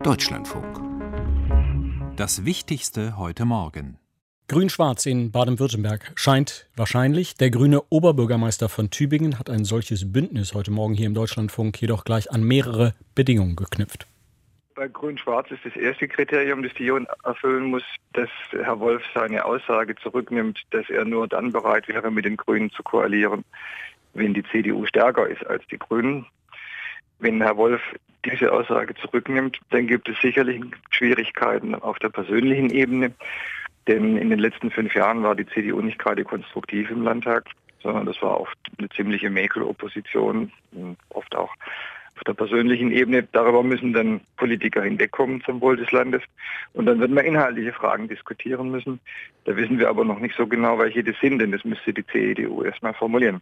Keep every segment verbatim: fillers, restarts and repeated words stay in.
Deutschlandfunk. Das Wichtigste heute Morgen. Grün-Schwarz in Baden-Württemberg scheint wahrscheinlich. Der grüne Oberbürgermeister von Tübingen hat ein solches Bündnis heute Morgen hier im Deutschlandfunk jedoch gleich an mehrere Bedingungen geknüpft. Bei Grün-Schwarz ist das erste Kriterium, das die Union erfüllen muss, dass Herr Wolf seine Aussage zurücknimmt, dass er nur dann bereit wäre, mit den Grünen zu koalieren, wenn die C D U stärker ist als die Grünen. Wenn Herr Wolf diese Aussage zurücknimmt, dann gibt es sicherlich Schwierigkeiten auf der persönlichen Ebene. Denn in den letzten fünf Jahren war die C D U nicht gerade konstruktiv im Landtag, sondern das war oft eine ziemliche Mäkelopposition, oft auch auf der persönlichen Ebene. Darüber müssen dann Politiker hinwegkommen zum Wohl des Landes. Und dann wird man inhaltliche Fragen diskutieren müssen. Da wissen wir aber noch nicht so genau, welche das sind, denn das müsste die C D U erstmal formulieren.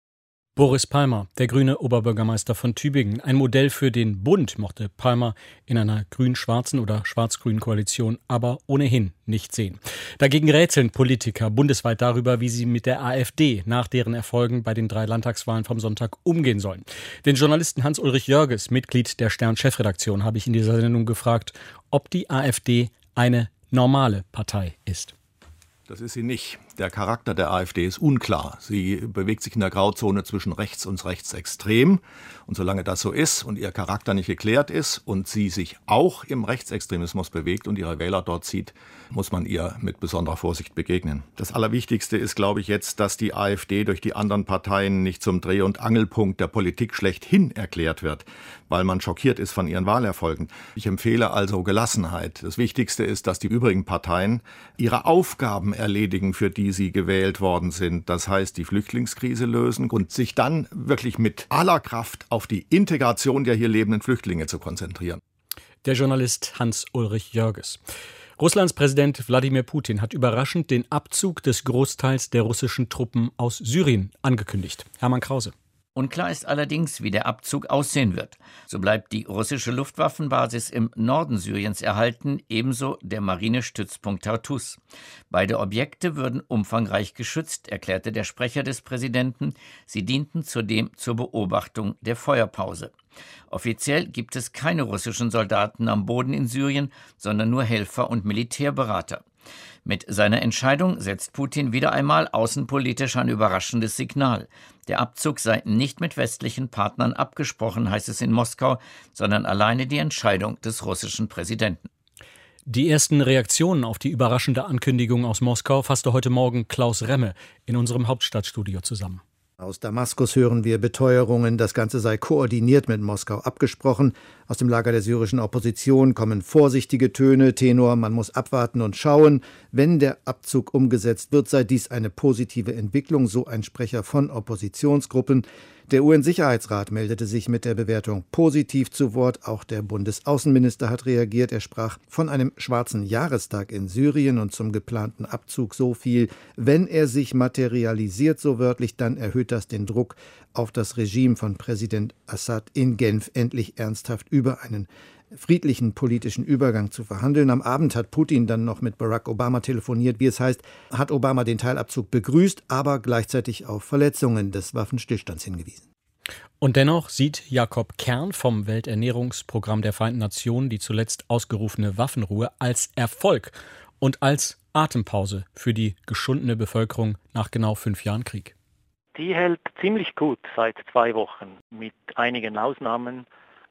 Boris Palmer, der grüne Oberbürgermeister von Tübingen. Ein Modell für den Bund mochte Palmer in einer grün-schwarzen oder schwarz-grünen Koalition aber ohnehin nicht sehen. Dagegen rätseln Politiker bundesweit darüber, wie sie mit der AfD nach deren Erfolgen bei den drei Landtagswahlen vom Sonntag umgehen sollen. Den Journalisten Hans-Ulrich Jörges, Mitglied der Stern-Chefredaktion, habe ich in dieser Sendung gefragt, ob die AfD eine normale Partei ist. Das ist sie nicht. Der Charakter der AfD ist unklar. Sie bewegt sich in der Grauzone zwischen rechts und rechtsextrem. Und solange das so ist und ihr Charakter nicht geklärt ist und sie sich auch im Rechtsextremismus bewegt und ihre Wähler dort zieht, muss man ihr mit besonderer Vorsicht begegnen. Das Allerwichtigste ist, glaube ich, jetzt, dass die AfD durch die anderen Parteien nicht zum Dreh- und Angelpunkt der Politik schlechthin erklärt wird, weil man schockiert ist von ihren Wahlerfolgen. Ich empfehle also Gelassenheit. Das Wichtigste ist, dass die übrigen Parteien ihre Aufgaben erledigen, für die sie gewählt worden sind. Das heißt, die Flüchtlingskrise lösen und sich dann wirklich mit aller Kraft auf die Integration der hier lebenden Flüchtlinge zu konzentrieren. Der Journalist Hans-Ulrich Jörges. Russlands Präsident Wladimir Putin hat überraschend den Abzug des Großteils der russischen Truppen aus Syrien angekündigt. Hermann Krause. Unklar ist allerdings, wie der Abzug aussehen wird. So bleibt die russische Luftwaffenbasis im Norden Syriens erhalten, ebenso der Marinestützpunkt Tartus. Beide Objekte würden umfangreich geschützt, erklärte der Sprecher des Präsidenten. Sie dienten zudem zur Beobachtung der Feuerpause. Offiziell gibt es keine russischen Soldaten am Boden in Syrien, sondern nur Helfer und Militärberater. Mit seiner Entscheidung setzt Putin wieder einmal außenpolitisch ein überraschendes Signal. Der Abzug sei nicht mit westlichen Partnern abgesprochen, heißt es in Moskau, sondern alleine die Entscheidung des russischen Präsidenten. Die ersten Reaktionen auf die überraschende Ankündigung aus Moskau fasste heute Morgen Klaus Remme in unserem Hauptstadtstudio zusammen. Aus Damaskus hören wir Beteuerungen, das Ganze sei koordiniert mit Moskau abgesprochen. Aus dem Lager der syrischen Opposition kommen vorsichtige Töne, Tenor, man muss abwarten und schauen. Wenn der Abzug umgesetzt wird, sei dies eine positive Entwicklung, so ein Sprecher von Oppositionsgruppen. Der U N-Sicherheitsrat meldete sich mit der Bewertung positiv zu Wort. Auch der Bundesaußenminister hat reagiert. Er sprach von einem schwarzen Jahrestag in Syrien und zum geplanten Abzug so viel. Wenn er sich materialisiert, so wörtlich, dann erhöht das den Druck auf das Regime von Präsident Assad in Genf, endlich ernsthaft über einen friedlichen politischen Übergang zu verhandeln. Am Abend hat Putin dann noch mit Barack Obama telefoniert. Wie es heißt, hat Obama den Teilabzug begrüßt, aber gleichzeitig auf Verletzungen des Waffenstillstands hingewiesen. Und dennoch sieht Jakob Kern vom Welternährungsprogramm der Vereinten Nationen die zuletzt ausgerufene Waffenruhe als Erfolg und als Atempause für die geschundene Bevölkerung nach genau fünf Jahren Krieg. Die hält ziemlich gut seit zwei Wochen, mit einigen Ausnahmen.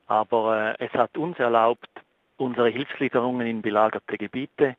Aber äh, es hat uns erlaubt, unsere Hilfslieferungen in belagerte Gebiete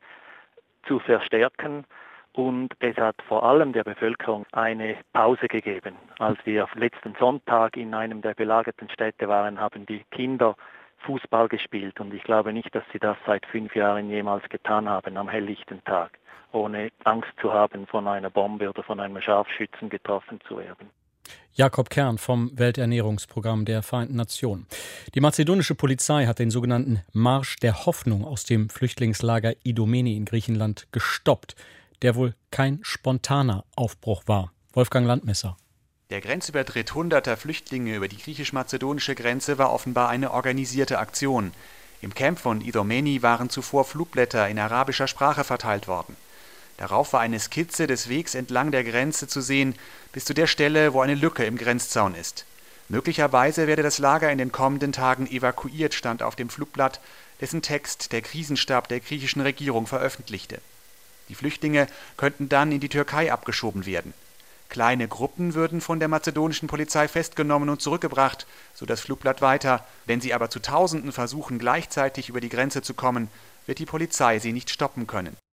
zu verstärken. Und es hat vor allem der Bevölkerung eine Pause gegeben. Als wir letzten Sonntag in einem der belagerten Städte waren, haben die Kinder Fußball gespielt. Und ich glaube nicht, dass sie das seit fünf Jahren jemals getan haben am helllichten Tag, ohne Angst zu haben, von einer Bombe oder von einem Scharfschützen getroffen zu werden. Jakob Kern vom Welternährungsprogramm der Vereinten Nationen. Die mazedonische Polizei hat den sogenannten Marsch der Hoffnung aus dem Flüchtlingslager Idomeni in Griechenland gestoppt, der wohl kein spontaner Aufbruch war. Wolfgang Landmesser. Der Grenzübertritt hunderter Flüchtlinge über die griechisch-mazedonische Grenze war offenbar eine organisierte Aktion. Im Camp von Idomeni waren zuvor Flugblätter in arabischer Sprache verteilt worden. Darauf war eine Skizze des Wegs entlang der Grenze zu sehen, bis zu der Stelle, wo eine Lücke im Grenzzaun ist. Möglicherweise werde das Lager in den kommenden Tagen evakuiert, stand auf dem Flugblatt, dessen Text der Krisenstab der griechischen Regierung veröffentlichte. Die Flüchtlinge könnten dann in die Türkei abgeschoben werden. Kleine Gruppen würden von der mazedonischen Polizei festgenommen und zurückgebracht, so das Flugblatt weiter. Wenn sie aber zu Tausenden versuchen, gleichzeitig über die Grenze zu kommen, wird die Polizei sie nicht stoppen können.